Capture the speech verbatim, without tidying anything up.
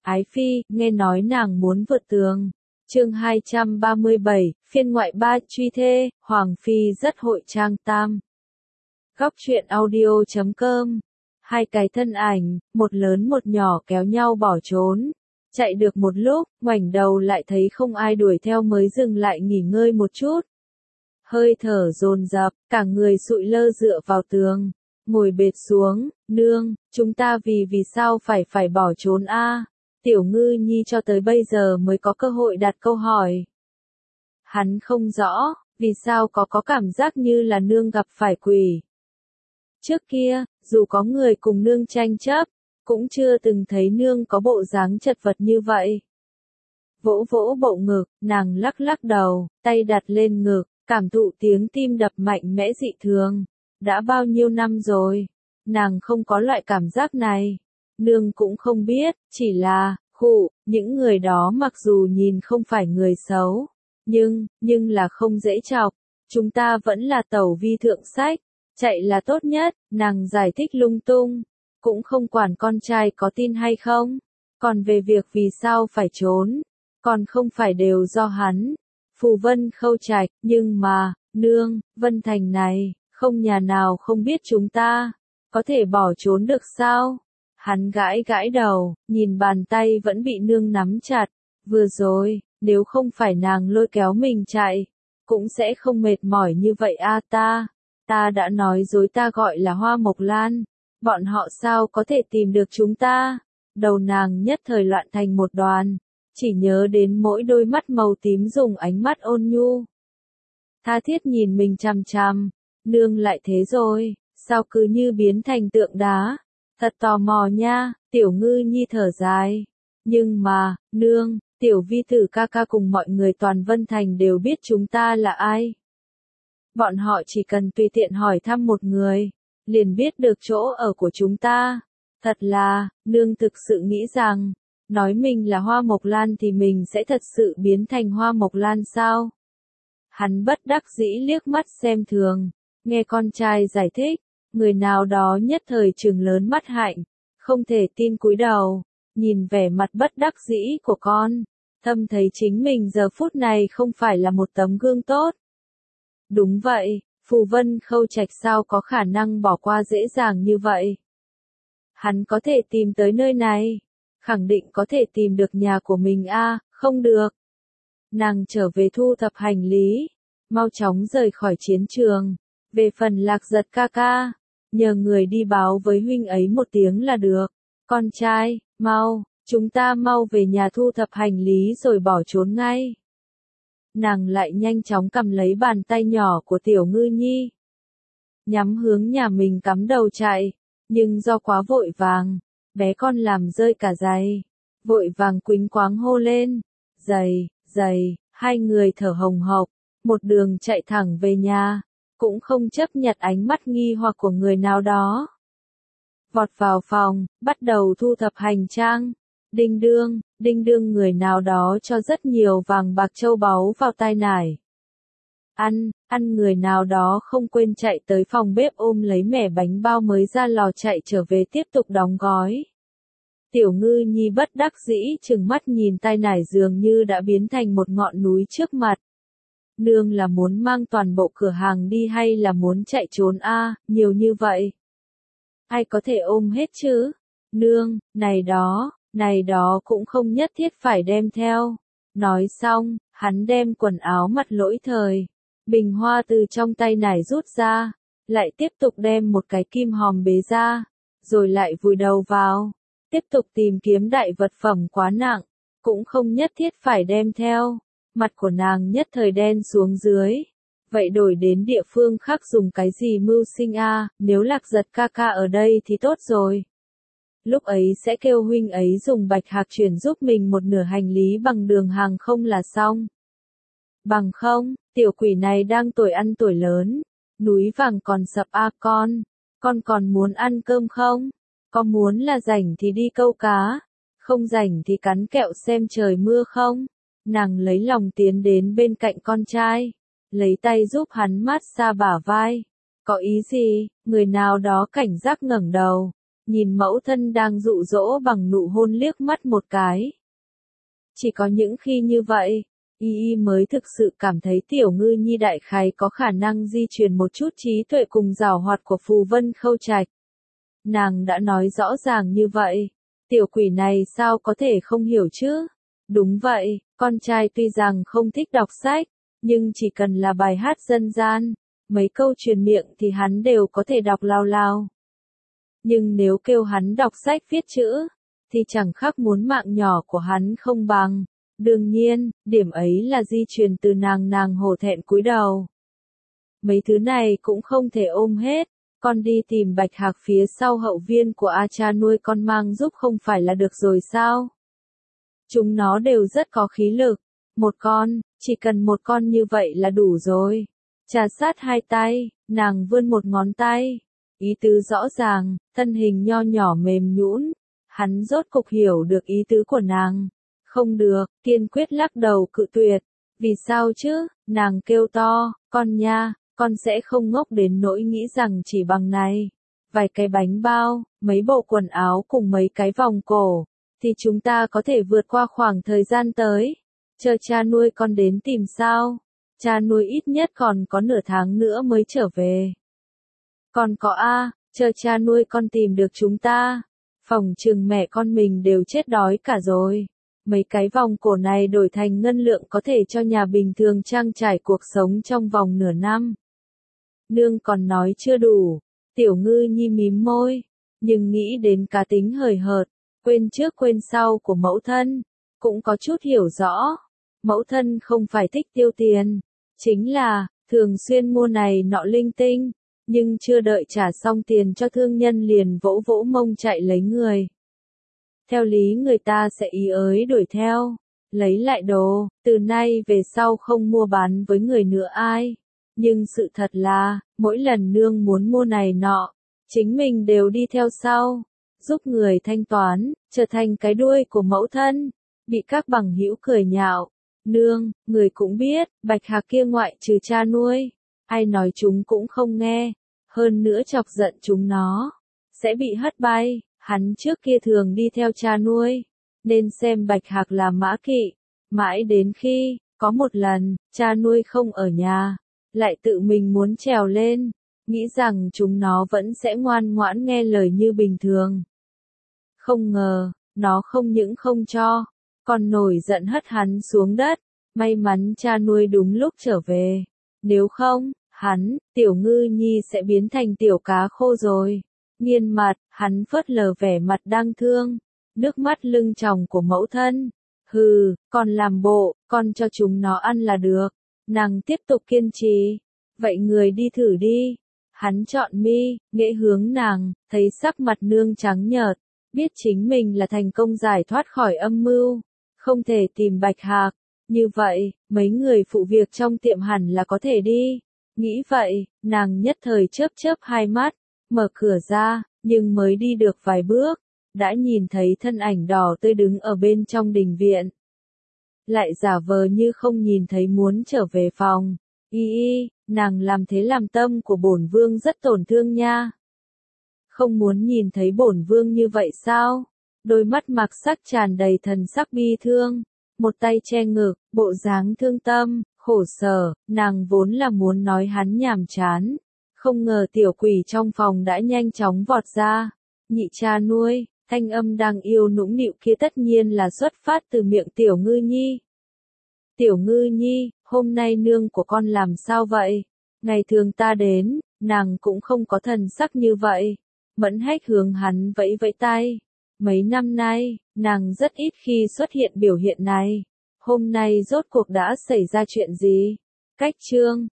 Ái Phi, nghe nói nàng muốn vượt tường. Chương hai trăm ba mươi bảy, phiên ngoại ba truy thê, Hoàng Phi rất hội trang tam. Góc truyện audio chấm com. Hai cái thân ảnh, một lớn một nhỏ kéo nhau bỏ trốn. Chạy được một lúc, ngoảnh đầu lại thấy không ai đuổi theo mới dừng lại nghỉ ngơi một chút. Hơi thở dồn dập, cả người sụi lơ dựa vào tường, ngồi bệt xuống, nương, chúng ta vì vì sao phải phải bỏ trốn a? Tiểu Ngư Nhi cho tới bây giờ mới có cơ hội đặt câu hỏi. Hắn không rõ, vì sao có có cảm giác như là nương gặp phải quỷ. Trước kia, dù có người cùng nương tranh chấp, cũng chưa từng thấy nương có bộ dáng chật vật như vậy. Vỗ vỗ bộ ngực, nàng lắc lắc đầu, tay đặt lên ngực, cảm thụ tiếng tim đập mạnh mẽ dị thường. Đã bao nhiêu năm rồi, nàng không có loại cảm giác này. Nương cũng không biết, chỉ là, khụ, những người đó mặc dù nhìn không phải người xấu, nhưng, nhưng là không dễ chọc. Chúng ta vẫn là tẩu vi thượng sách, chạy là tốt nhất, nàng giải thích lung tung, cũng không quản con trai có tin hay không. Còn về việc vì sao phải trốn, còn không phải đều do hắn. Phù Vân Khâu Trạch, nhưng mà, nương, Vân Thành này, không nhà nào không biết chúng ta, có thể bỏ trốn được sao? Hắn gãi gãi đầu, nhìn bàn tay vẫn bị nương nắm chặt. Vừa rồi, nếu không phải nàng lôi kéo mình chạy, cũng sẽ không mệt mỏi như vậy a ta. Ta đã nói dối ta gọi là Hoa Mộc Lan, bọn họ sao có thể tìm được chúng ta? Đầu nàng nhất thời loạn thành một đoàn, chỉ nhớ đến mỗi đôi mắt màu tím dùng ánh mắt ôn nhu. Tha thiết nhìn mình chằm chằm, nương lại thế rồi, sao cứ như biến thành tượng đá? Thật tò mò nha, Tiểu Ngư Nhi thở dài. Nhưng mà, nương, Tiểu Vi Tử ca ca cùng mọi người toàn Vân Thành đều biết chúng ta là ai. Bọn họ chỉ cần tùy tiện hỏi thăm một người, liền biết được chỗ ở của chúng ta. Thật là, nương thực sự nghĩ rằng, nói mình là Hoa Mộc Lan thì mình sẽ thật sự biến thành Hoa Mộc Lan sao? Hắn bất đắc dĩ liếc mắt xem thường, nghe con trai giải thích, người nào đó nhất thời trừng lớn mắt hạnh, không thể tin cúi đầu, nhìn vẻ mặt bất đắc dĩ của con, thầm thấy chính mình giờ phút này không phải là một tấm gương tốt. Đúng vậy, Phù Vân Khâu Trạch sao có khả năng bỏ qua dễ dàng như vậy? Hắn có thể tìm tới nơi này, khẳng định có thể tìm được nhà của mình a, không được. Nàng trở về thu thập hành lý, mau chóng rời khỏi chiến trường. Về phần Lạc Giật ca ca, nhờ người đi báo với huynh ấy một tiếng là được. Con trai, mau, chúng ta mau về nhà thu thập hành lý rồi bỏ trốn ngay. Nàng lại nhanh chóng cầm lấy bàn tay nhỏ của Tiểu Ngư Nhi, nhắm hướng nhà mình cắm đầu chạy, nhưng do quá vội vàng, bé con làm rơi cả giày, vội vàng quýnh quáng hô lên, giày, giày, hai người thở hồng hộc, một đường chạy thẳng về nhà, cũng không chấp nhận ánh mắt nghi hoặc của người nào đó. Vọt vào phòng, bắt đầu thu thập hành trang. Đinh đương, đinh đương người nào đó cho rất nhiều vàng bạc châu báu vào tay nải. Ăn, ăn người nào đó không quên chạy tới phòng bếp ôm lấy mẻ bánh bao mới ra lò chạy trở về tiếp tục đóng gói. Tiểu Ngư Nhi bất đắc dĩ trừng mắt nhìn tay nải dường như đã biến thành một ngọn núi trước mặt. Nương là muốn mang toàn bộ cửa hàng đi hay là muốn chạy trốn a, nhiều như vậy? Ai có thể ôm hết chứ? Nương, này đó, này đó cũng không nhất thiết phải đem theo. Nói xong, hắn đem quần áo mặt lỗi thời, bình hoa từ trong tay nải rút ra, lại tiếp tục đem một cái kim hòm bế ra, rồi lại vùi đầu vào, tiếp tục tìm kiếm đại vật phẩm quá nặng, cũng không nhất thiết phải đem theo. Mặt của nàng nhất thời đen xuống dưới. Vậy đổi đến địa phương khác dùng cái gì mưu sinh a? Nếu Lạc Giật ca ca ở đây thì tốt rồi. Lúc ấy sẽ kêu huynh ấy dùng bạch hạc chuyển giúp mình một nửa hành lý bằng đường hàng không là xong. Bằng không, tiểu quỷ này đang tuổi ăn tuổi lớn, núi vàng còn sập a con, con còn muốn ăn cơm không? Có muốn là rảnh thì đi câu cá, không rảnh thì cắn kẹo xem trời mưa không? Nàng lấy lòng tiến đến bên cạnh con trai, lấy tay giúp hắn mát xa bả vai. Có ý gì? Người nào đó cảnh giác ngẩng đầu, nhìn mẫu thân đang dụ dỗ bằng nụ hôn liếc mắt một cái. Chỉ có những khi như vậy, Y Y mới thực sự cảm thấy Tiểu Ngư Nhi đại khái có khả năng di truyền một chút trí tuệ cùng giảo hoạt của Phù Vân Khâu Trạch. Nàng đã nói rõ ràng như vậy, tiểu quỷ này sao có thể không hiểu chứ? Đúng vậy, con trai tuy rằng không thích đọc sách, nhưng chỉ cần là bài hát dân gian, mấy câu truyền miệng thì hắn đều có thể đọc lao lao. Nhưng nếu kêu hắn đọc sách viết chữ, thì chẳng khác muốn mạng nhỏ của hắn không bằng. Đương nhiên, điểm ấy là di truyền từ nàng nàng hổ thẹn cúi đầu. Mấy thứ này cũng không thể ôm hết, con đi tìm Bạch Hạc phía sau hậu viên của A cha nuôi con mang giúp không phải là được rồi sao? Chúng nó đều rất có khí lực, một con, chỉ cần một con như vậy là đủ rồi. Trà sát hai tay, nàng vươn một ngón tay, ý tứ rõ ràng, thân hình nho nhỏ mềm nhũn, hắn rốt cục hiểu được ý tứ của nàng. Không được, kiên quyết lắc đầu cự tuyệt. Vì sao chứ? Nàng kêu to, con nha, con sẽ không ngốc đến nỗi nghĩ rằng chỉ bằng này, vài cái bánh bao, mấy bộ quần áo cùng mấy cái vòng cổ, thì chúng ta có thể vượt qua khoảng thời gian tới. Chờ cha nuôi con đến tìm sao? Cha nuôi ít nhất còn có nửa tháng nữa mới trở về. Còn có a, chờ cha nuôi con tìm được chúng ta. Phòng trường mẹ con mình đều chết đói cả rồi. Mấy cái vòng cổ này đổi thành ngân lượng có thể cho nhà bình thường trang trải cuộc sống trong vòng nửa năm. Nương còn nói chưa đủ, Tiểu Ngư Nhi mím môi, nhưng nghĩ đến cá tính hời hợt, quên trước quên sau của mẫu thân, cũng có chút hiểu rõ. Mẫu thân không phải thích tiêu tiền, chính là, thường xuyên mua này nọ linh tinh, nhưng chưa đợi trả xong tiền cho thương nhân liền vỗ vỗ mông chạy lấy người. Theo lý người ta sẽ ý ới đuổi theo, lấy lại đồ, từ nay về sau không mua bán với người nữa ai. Nhưng sự thật là, mỗi lần nương muốn mua này nọ, chính mình đều đi theo sau, giúp người thanh toán, trở thành cái đuôi của mẫu thân, bị các bằng hữu cười nhạo. Nương, người cũng biết, Bạch Hạc kia ngoại trừ cha nuôi, ai nói chúng cũng không nghe, hơn nữa chọc giận chúng nó, sẽ bị hất bay. Hắn trước kia thường đi theo cha nuôi, nên xem Bạch Hạc là mã kỵ, mãi đến khi, có một lần, cha nuôi không ở nhà, lại tự mình muốn trèo lên, nghĩ rằng chúng nó vẫn sẽ ngoan ngoãn nghe lời như bình thường. Không ngờ, nó không những không cho, còn nổi giận hất hắn xuống đất, may mắn cha nuôi đúng lúc trở về, nếu không, hắn, Tiểu Ngư Nhi sẽ biến thành tiểu cá khô rồi. Nghiên mặt, hắn phớt lờ vẻ mặt đang thương, nước mắt lưng tròng của mẫu thân. Hừ, còn làm bộ, con cho chúng nó ăn là được. Nàng tiếp tục kiên trì. Vậy người đi thử đi. Hắn chọn mi, nghệ hướng nàng, thấy sắc mặt nương trắng nhợt, biết chính mình là thành công giải thoát khỏi âm mưu, không thể tìm Bạch Hạc. Như vậy, mấy người phụ việc trong tiệm hẳn là có thể đi. Nghĩ vậy, nàng nhất thời chớp chớp hai mắt. Mở cửa ra, nhưng mới đi được vài bước, đã nhìn thấy thân ảnh đỏ tươi đứng ở bên trong đình viện. Lại giả vờ như không nhìn thấy muốn trở về phòng. Y y, nàng làm thế làm tâm của bổn vương rất tổn thương nha. Không muốn nhìn thấy bổn vương như vậy sao? Đôi mắt mặc sắc tràn đầy thần sắc bi thương, một tay che ngực, bộ dáng thương tâm, khổ sở, nàng vốn là muốn nói hắn nhàm chán. Không ngờ tiểu quỷ trong phòng đã nhanh chóng vọt ra. Nhị cha nuôi, thanh âm đang yêu nũng nịu kia tất nhiên là xuất phát từ miệng Tiểu Ngư Nhi. Tiểu Ngư Nhi, hôm nay nương của con làm sao vậy? Ngày thường ta đến, nàng cũng không có thần sắc như vậy. Mẫn Hách hướng hắn vẫy vẫy tay. Mấy năm nay, nàng rất ít khi xuất hiện biểu hiện này. Hôm nay rốt cuộc đã xảy ra chuyện gì? Cách chương